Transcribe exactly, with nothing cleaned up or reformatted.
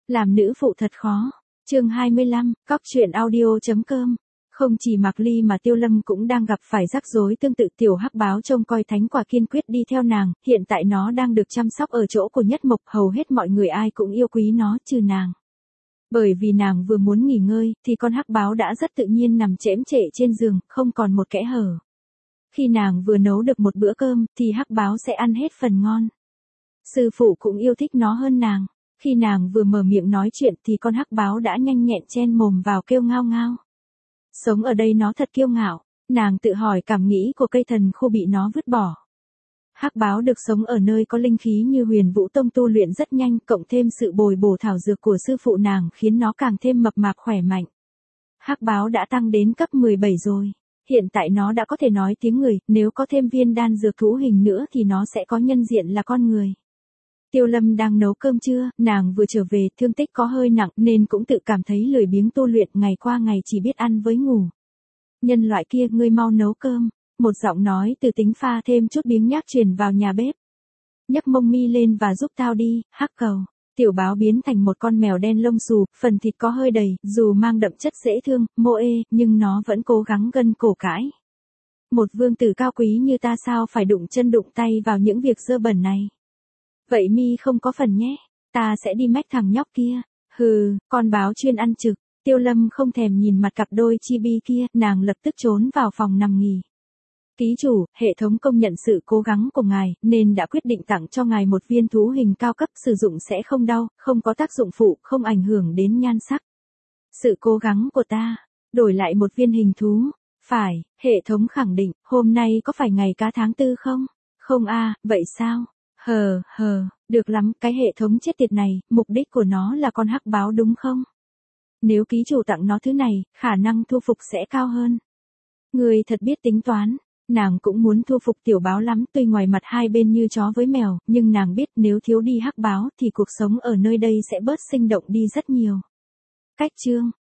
Làm nữ phụ thật khó. Chương hai mươi lăm, cóc truyện audio.com. Không chỉ Mạc Ly mà Tiêu Lâm cũng đang gặp phải rắc rối tương tự. Tiểu hắc báo trông coi thánh quả kiên quyết đi theo nàng, hiện tại nó đang được chăm sóc ở chỗ của Nhất Mộc, hầu hết mọi người ai cũng yêu quý nó trừ nàng. Bởi vì nàng vừa muốn nghỉ ngơi, thì con hắc báo đã rất tự nhiên nằm chễm chệ trên giường, không còn một kẽ hở. Khi nàng vừa nấu được một bữa cơm, thì hắc báo sẽ ăn hết phần ngon. Sư phụ cũng yêu thích nó hơn nàng. Khi nàng vừa mở miệng nói chuyện thì con hắc báo đã nhanh nhẹn chen mồm vào kêu ngao ngao. Sống ở đây nó thật kiêu ngạo, nàng tự hỏi cảm nghĩ của cây thần khô bị nó vứt bỏ. Hắc báo được sống ở nơi có linh khí như Huyền Vũ Tông, tu luyện rất nhanh, cộng thêm sự bồi bổ thảo dược của sư phụ nàng khiến nó càng thêm mập mạp khỏe mạnh. Hắc báo đã tăng đến cấp mười bảy rồi. Hiện tại nó đã có thể nói tiếng người, nếu có thêm viên đan dược thú hình nữa thì nó sẽ có nhân diện là con người. Tiêu Lâm đang nấu cơm trưa, nàng vừa trở về, thương tích có hơi nặng nên cũng tự cảm thấy lười biếng tu luyện, ngày qua ngày chỉ biết ăn với ngủ. Nhân loại kia, ngươi mau nấu cơm. Một giọng nói từ tính pha thêm chút biếng nhác truyền vào nhà bếp. Nhấc mông mi lên và giúp tao đi, hắc cầu. Tiểu báo biến thành một con mèo đen lông xù, phần thịt có hơi đầy, dù mang đậm chất dễ thương, mô ê, nhưng nó vẫn cố gắng gân cổ cãi. Một vương tử cao quý như ta sao phải đụng chân đụng tay vào những việc dơ bẩn này. Vậy mi không có phần nhé, ta sẽ đi mách thằng nhóc kia. Hừ, con báo chuyên ăn trực. Tiêu Lâm không thèm nhìn mặt cặp đôi chibi kia, nàng lập tức trốn vào phòng nằm nghỉ. Ký chủ, hệ thống công nhận sự cố gắng của ngài, nên đã quyết định tặng cho ngài một viên thú hình cao cấp, sử dụng sẽ không đau, không có tác dụng phụ, không ảnh hưởng đến nhan sắc. Sự cố gắng của ta, đổi lại một viên hình thú. Phải, hệ thống khẳng định, hôm nay có phải ngày cá tháng tư không? Không a, vậy sao? Hờ, hờ, được lắm, cái hệ thống chết tiệt này, mục đích của nó là con hắc báo đúng không? Nếu ký chủ tặng nó thứ này, khả năng thu phục sẽ cao hơn. Người thật biết tính toán. Nàng cũng muốn thu phục tiểu báo lắm, tuy ngoài mặt hai bên như chó với mèo, nhưng nàng biết nếu thiếu đi hắc báo thì cuộc sống ở nơi đây sẽ bớt sinh động đi rất nhiều. Cách chương